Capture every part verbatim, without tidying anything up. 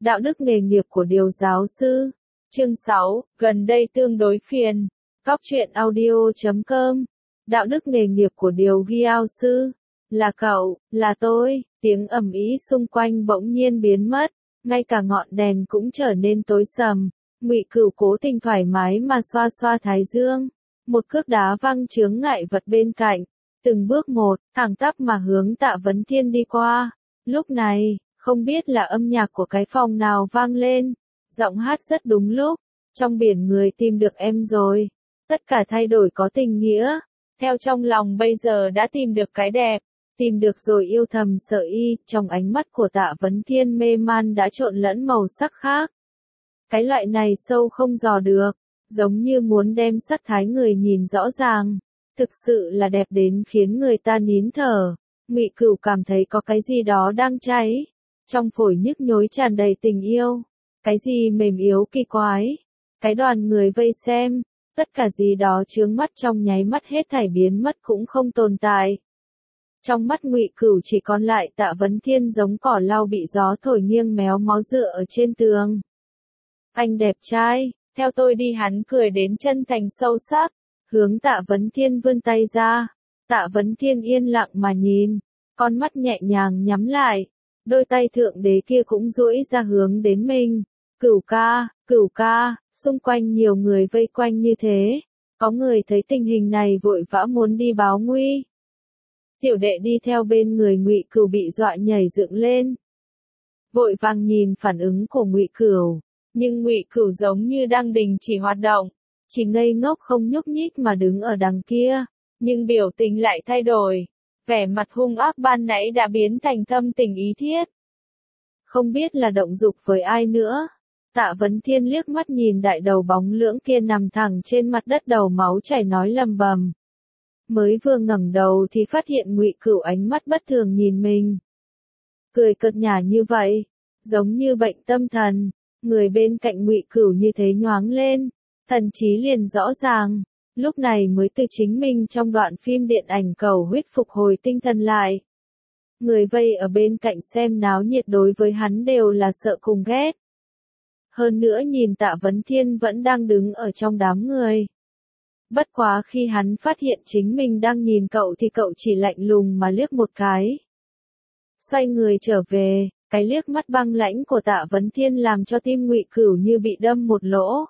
Đạo đức nghề nghiệp của điều giáo sư. Chương sáu, gần đây tương đối phiền. Góc truyện audio chấm com. Đạo đức nghề nghiệp của điều giáo sư. Là cậu, là tôi, tiếng ầm ĩ xung quanh bỗng nhiên biến mất, ngay cả ngọn đèn cũng trở nên tối sầm. Ngụy Cửu cố tình thoải mái mà xoa xoa thái dương, một cước đá văng chướng ngại vật bên cạnh, từng bước một, thẳng tắp mà hướng Tạ Vấn Thiên đi qua. Lúc này, không biết là âm nhạc của cái phòng nào vang lên, giọng hát rất đúng lúc, trong biển người tìm được em rồi, tất cả thay đổi có tình nghĩa, theo trong lòng bây giờ đã tìm được cái đẹp, tìm được rồi yêu thầm sợ y, trong ánh mắt của Tạ Vấn Thiên mê man đã trộn lẫn màu sắc khác. Cái loại này sâu không dò được, giống như muốn đem sắc thái người nhìn rõ ràng, thực sự là đẹp đến khiến người ta nín thở. Ngụy Cửu cảm thấy có cái gì đó đang cháy, trong phổi nhức nhối tràn đầy tình yêu, cái gì mềm yếu kỳ quái, cái đoàn người vây xem, tất cả gì đó chướng mắt trong nháy mắt hết thảy biến mất cũng không tồn tại. Trong mắt Ngụy Cửu chỉ còn lại Tạ Vấn Thiên giống cỏ lau bị gió thổi nghiêng méo mó dựa ở trên tường. Anh đẹp trai, theo tôi đi, hắn cười đến chân thành sâu sắc, hướng Tạ Vấn Thiên vươn tay ra. Tạ Vấn Thiên yên lặng mà nhìn, con mắt nhẹ nhàng nhắm lại, đôi tay thượng đế kia cũng duỗi ra hướng đến mình. Cửu ca, Cửu ca, xung quanh nhiều người vây quanh như thế, có người thấy tình hình này vội vã muốn đi báo nguy. Tiểu đệ đi theo bên người Ngụy Cửu bị dọa nhảy dựng lên, vội vàng nhìn phản ứng của Ngụy Cửu, nhưng Ngụy Cửu giống như đang đình chỉ hoạt động, chỉ ngây ngốc không nhúc nhích mà đứng ở đằng kia, nhưng biểu tình lại thay đổi, vẻ mặt hung ác ban nãy đã biến thành thâm tình ý thiết. Không biết là động dục với ai nữa. Tạ Vấn Thiên liếc mắt nhìn đại đầu bóng lưỡng kia nằm thẳng trên mặt đất đầu máu chảy nói lầm bầm. Mới vừa ngẩng đầu thì phát hiện Ngụy Cửu ánh mắt bất thường nhìn mình. Cười cợt nhả như vậy, giống như bệnh tâm thần, người bên cạnh Ngụy Cửu như thế nhoáng lên, thần trí liền rõ ràng, lúc này mới từ chính mình trong đoạn phim điện ảnh cầu huyết phục hồi tinh thần lại. Người vây ở bên cạnh xem náo nhiệt đối với hắn đều là sợ cùng ghét. Hơn nữa nhìn Tạ Vấn Thiên vẫn đang đứng ở trong đám người. Bất quá khi hắn phát hiện chính mình đang nhìn cậu thì cậu chỉ lạnh lùng mà liếc một cái. Xoay người trở về, cái liếc mắt băng lãnh của Tạ Vấn Thiên làm cho tim Ngụy Cửu như bị đâm một lỗ.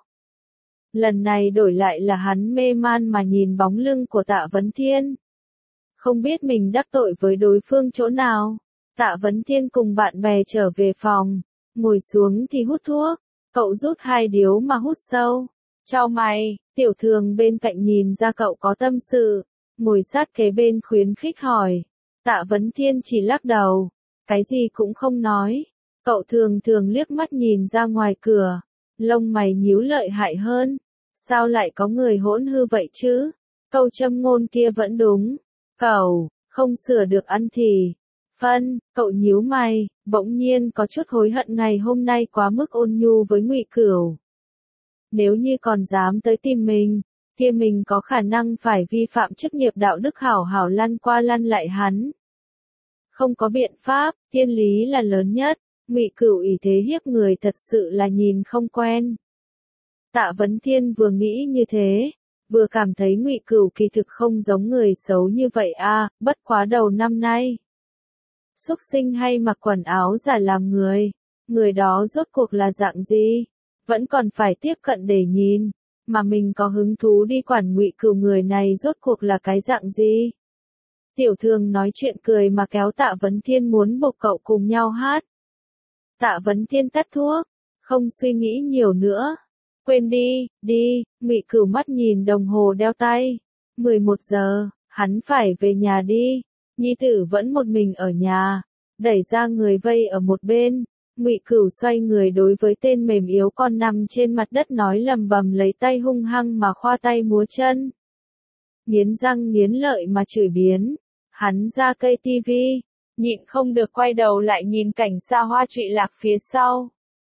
Lần này đổi lại là hắn mê man mà nhìn bóng lưng của Tạ Vấn Thiên. Không biết mình đắc tội với đối phương chỗ nào. Tạ Vấn Thiên cùng bạn bè trở về phòng, ngồi xuống thì hút thuốc, cậu rút hai điếu mà hút sâu. Chau mày, Tiểu Thường bên cạnh nhìn ra cậu có tâm sự, ngồi sát kế bên khuyến khích hỏi. Tạ Vấn Thiên chỉ lắc đầu, cái gì cũng không nói. Cậu thường thường liếc mắt nhìn ra ngoài cửa, lông mày nhíu lợi hại hơn. Sao lại có người hỗn hư vậy chứ? Câu châm ngôn kia vẫn đúng. Cậu, không sửa được ăn thì. Phân, cậu nhíu mày, bỗng nhiên có chút hối hận ngày hôm nay quá mức ôn nhu với Ngụy Cửu. Nếu như còn dám tới tìm mình, kia mình có khả năng phải vi phạm chức nghiệp đạo đức hảo hảo lăn qua lăn lại hắn. Không có biện pháp, thiên lý là lớn nhất, Ngụy Cửu ỷ thế hiếp người thật sự là nhìn không quen. Tạ Vấn Thiên vừa nghĩ như thế, vừa cảm thấy Ngụy Cửu kỳ thực không giống người xấu như vậy a, à, bất quá đầu năm nay. Súc sinh hay mặc quần áo giả làm người, người đó rốt cuộc là dạng gì, vẫn còn phải tiếp cận để nhìn, mà mình có hứng thú đi quản Ngụy Cửu người này rốt cuộc là cái dạng gì. Tiểu Thường nói chuyện cười mà kéo Tạ Vấn Thiên muốn buộc cậu cùng nhau hát. Tạ Vấn Thiên tắt thuốc, không suy nghĩ nhiều nữa. Quên đi, đi, Ngụy Cửu mắt nhìn đồng hồ đeo tay. mười một giờ, hắn phải về nhà đi. Nhi tử vẫn một mình ở nhà. Đẩy ra người vây ở một bên. Ngụy Cửu xoay người đối với tên mềm yếu con nằm trên mặt đất nói lầm bầm lấy tay hung hăng mà khoa tay múa chân. Nghiến răng nghiến lợi mà chửi biến. Hắn ra cây tivi, nhịn không được quay đầu lại nhìn cảnh xa hoa trụy lạc phía sau.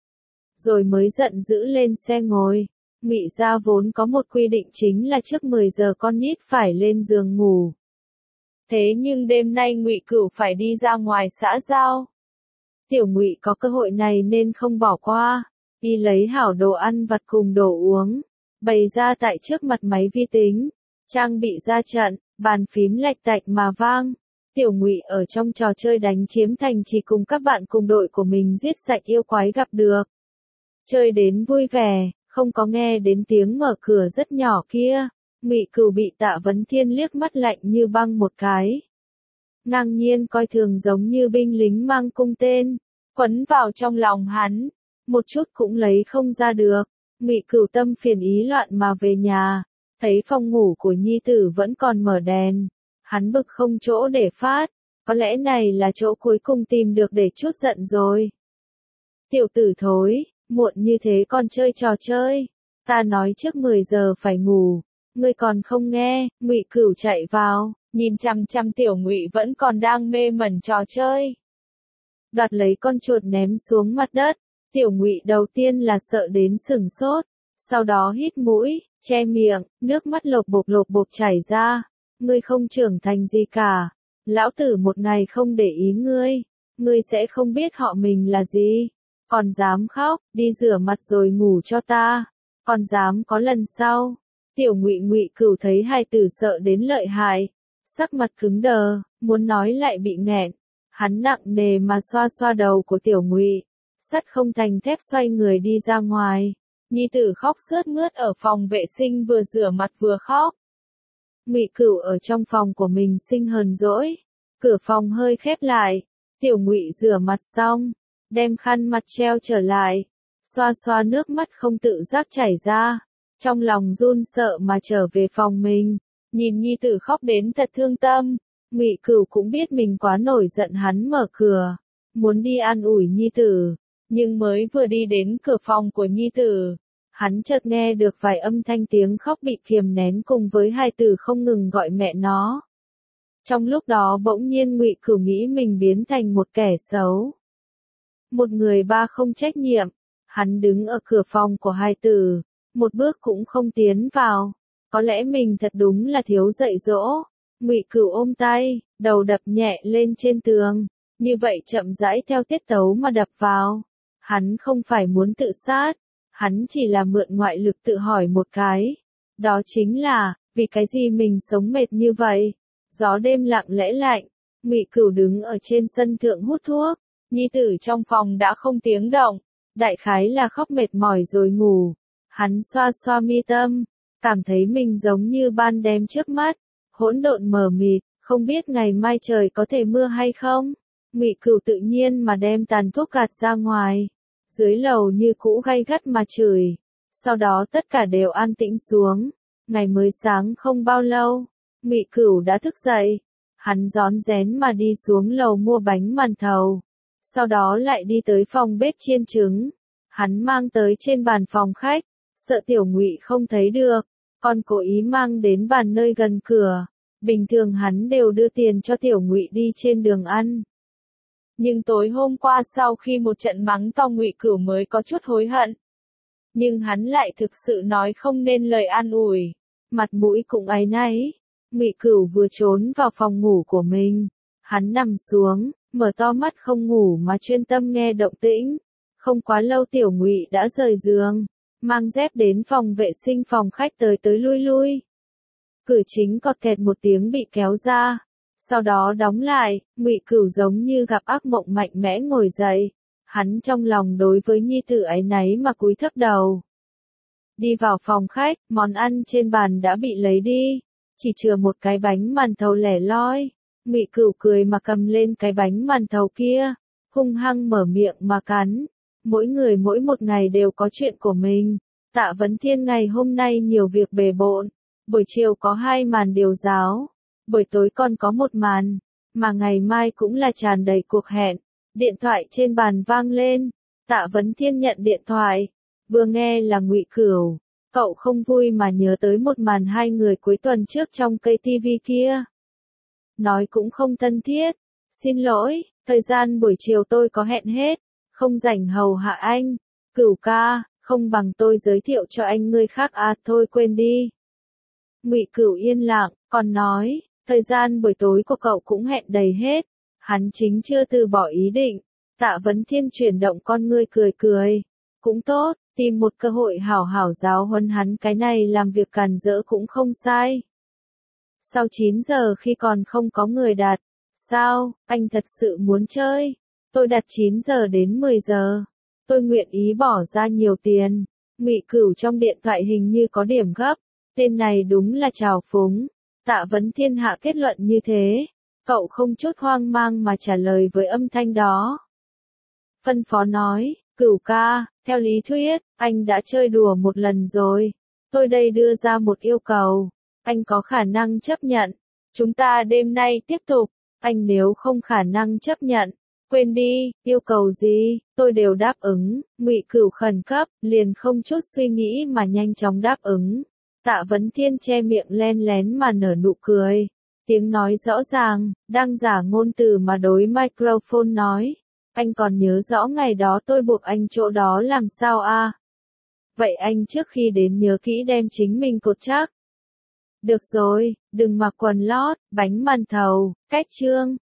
Rồi mới giận dữ lên xe ngồi. Ngụy gia vốn có một quy định chính là trước mười giờ con nít phải lên giường ngủ. Thế nhưng đêm nay Ngụy Cửu phải đi ra ngoài xã giao. Tiểu Ngụy có cơ hội này nên không bỏ qua, đi lấy hảo đồ ăn vặt cùng đồ uống, bày ra tại trước mặt máy vi tính, trang bị ra trận, bàn phím lạch tạch mà vang. Tiểu Ngụy ở trong trò chơi đánh chiếm thành chỉ cùng các bạn cùng đội của mình giết sạch yêu quái gặp được. Chơi đến vui vẻ, không có nghe đến tiếng mở cửa rất nhỏ kia. Ngụy Cửu bị Tạ Vấn Thiên liếc mắt lạnh như băng một cái. Ngang nhiên coi thường giống như binh lính mang cung tên, quấn vào trong lòng hắn, một chút cũng lấy không ra được. Ngụy Cửu tâm phiền ý loạn mà về nhà, thấy phòng ngủ của nhi tử vẫn còn mở đèn, hắn bực không chỗ để phát, có lẽ này là chỗ cuối cùng tìm được để trút giận rồi. Tiểu tử thối, muộn như thế còn chơi trò chơi, ta nói trước mười giờ phải ngủ, ngươi còn không nghe. Ngụy Cửu chạy vào, nhìn chằm chằm Tiểu Ngụy vẫn còn đang mê mẩn trò chơi. Đoạt lấy con chuột ném xuống mặt đất, Tiểu Ngụy đầu tiên là sợ đến sửng sốt, sau đó hít mũi, che miệng, nước mắt lộp bộp lộp bộp chảy ra. Ngươi không trưởng thành gì cả, lão tử một ngày không để ý ngươi, ngươi sẽ không biết họ mình là gì, còn dám khóc, đi rửa mặt rồi ngủ cho ta, còn dám có lần sau. Tiểu Ngụy Ngụy Cửu thấy hai tử sợ đến lợi hại, sắc mặt cứng đờ, muốn nói lại bị nghẹn, hắn nặng nề mà xoa xoa đầu của Tiểu Ngụy, sắt không thành thép xoay người đi ra ngoài. Nhi tử khóc sướt mướt ở phòng vệ sinh vừa rửa mặt vừa khóc. Ngụy Cửu ở trong phòng của mình sinh hờn dỗi, cửa phòng hơi khép lại, Tiểu Ngụy rửa mặt xong, đem khăn mặt treo trở lại, xoa xoa nước mắt không tự giác chảy ra, trong lòng run sợ mà trở về phòng mình, nhìn nhi tử khóc đến thật thương tâm. Ngụy Cửu cũng biết mình quá nổi giận, hắn mở cửa, muốn đi an ủi nhi tử, nhưng mới vừa đi đến cửa phòng của nhi tử, hắn chợt nghe được vài âm thanh tiếng khóc bị kiềm nén cùng với hai từ không ngừng gọi mẹ nó. Trong lúc đó bỗng nhiên Ngụy Cửu nghĩ mình biến thành một kẻ xấu, một người ba không trách nhiệm. Hắn đứng ở cửa phòng của hai tử, một bước cũng không tiến vào. Có lẽ mình thật đúng là thiếu dạy dỗ. Ngụy Cửu ôm tay, đầu đập nhẹ lên trên tường, như vậy chậm rãi theo tiết tấu mà đập vào. Hắn không phải muốn tự sát, hắn chỉ là mượn ngoại lực tự hỏi một cái. Đó chính là, vì cái gì mình sống mệt như vậy? Gió đêm lặng lẽ lạnh, Ngụy Cửu đứng ở trên sân thượng hút thuốc, nhi tử trong phòng đã không tiếng động, đại khái là khóc mệt mỏi rồi ngủ. Hắn xoa xoa mi tâm, cảm thấy mình giống như ban đêm trước mắt, hỗn độn mờ mịt, không biết ngày mai trời có thể mưa hay không. Ngụy Cửu tự nhiên mà đem tàn thuốc gạt ra ngoài, dưới lầu như cũ gay gắt mà chửi, sau đó tất cả đều an tĩnh xuống. Ngày mới sáng không bao lâu, Ngụy Cửu đã thức dậy, hắn rón rén mà đi xuống lầu mua bánh màn thầu, sau đó lại đi tới phòng bếp chiên trứng, hắn mang tới trên bàn phòng khách, sợ Tiểu Ngụy không thấy được, còn cố ý mang đến bàn nơi gần cửa. Bình thường hắn đều đưa tiền cho Tiểu Ngụy đi trên đường ăn. Nhưng tối hôm qua sau khi một trận mắng to Ngụy Cửu mới có chút hối hận. Nhưng hắn lại thực sự nói không nên lời an ủi, mặt mũi cũng áy náy. Ngụy Cửu vừa trốn vào phòng ngủ của mình, hắn nằm xuống, mở to mắt không ngủ mà chuyên tâm nghe động tĩnh. Không quá lâu Tiểu Ngụy đã rời giường, mang dép đến phòng vệ sinh phòng khách tới tới lui lui. Cửa chính cọt kẹt một tiếng bị kéo ra, sau đó đóng lại. Ngụy Cửu giống như gặp ác mộng mạnh mẽ ngồi dậy, hắn trong lòng đối với nhi tử áy náy mà cúi thấp đầu. Đi vào phòng khách, món ăn trên bàn đã bị lấy đi, chỉ chừa một cái bánh màn thầu lẻ loi. Ngụy Cửu cười mà cầm lên cái bánh màn thầu kia, hung hăng mở miệng mà cắn. Mỗi người mỗi một ngày đều có chuyện của mình. Tạ Vấn Thiên ngày hôm nay nhiều việc bề bộn, buổi chiều có hai màn điều giáo, buổi tối còn có một màn, mà ngày mai cũng là tràn đầy cuộc hẹn. Điện thoại trên bàn vang lên, Tạ Vấn Thiên nhận điện thoại, vừa nghe là Ngụy Cửu, cậu không vui mà nhớ tới một màn hai người cuối tuần trước trong cây tivi kia. Nói cũng không thân thiết, xin lỗi, thời gian buổi chiều tôi có hẹn hết, không rảnh hầu hạ anh. Cửu ca, không bằng tôi giới thiệu cho anh người khác à, thôi quên đi. Ngụy Cửu yên lặng, còn nói, thời gian buổi tối của cậu cũng hẹn đầy hết. Hắn chính chưa từ bỏ ý định, Tạ Vấn Thiên chuyển động con ngươi cười cười. Cũng tốt, tìm một cơ hội hảo hảo giáo huấn hắn, cái này làm việc càn rỡ cũng không sai. Sau chín giờ khi còn không có người đặt. Sao, anh thật sự muốn chơi? Tôi đặt chín giờ đến mười giờ. Tôi nguyện ý bỏ ra nhiều tiền. Ngụy Cửu trong điện thoại hình như có điểm gấp. Tên này đúng là trào phúng. Tạ Vấn Thiên hạ kết luận như thế. Cậu không chút hoang mang mà trả lời với âm thanh đó. Phân phó nói, Cửu ca, theo lý thuyết, anh đã chơi đùa một lần rồi. Tôi đây đưa ra một yêu cầu. Anh có khả năng chấp nhận. Chúng ta đêm nay tiếp tục. Anh nếu không khả năng chấp nhận, quên đi, yêu cầu gì, tôi đều đáp ứng. Ngụy Cửu khẩn cấp, liền không chút suy nghĩ mà nhanh chóng đáp ứng. Tạ Vấn Thiên che miệng len lén mà nở nụ cười. Tiếng nói rõ ràng, đang giả ngôn từ mà đối microphone nói. Anh còn nhớ rõ ngày đó tôi buộc anh chỗ đó làm sao a? Vậy anh trước khi đến nhớ kỹ đem chính mình cột chắc. Được rồi, đừng mặc quần lót, bánh màn thầu, cách chương.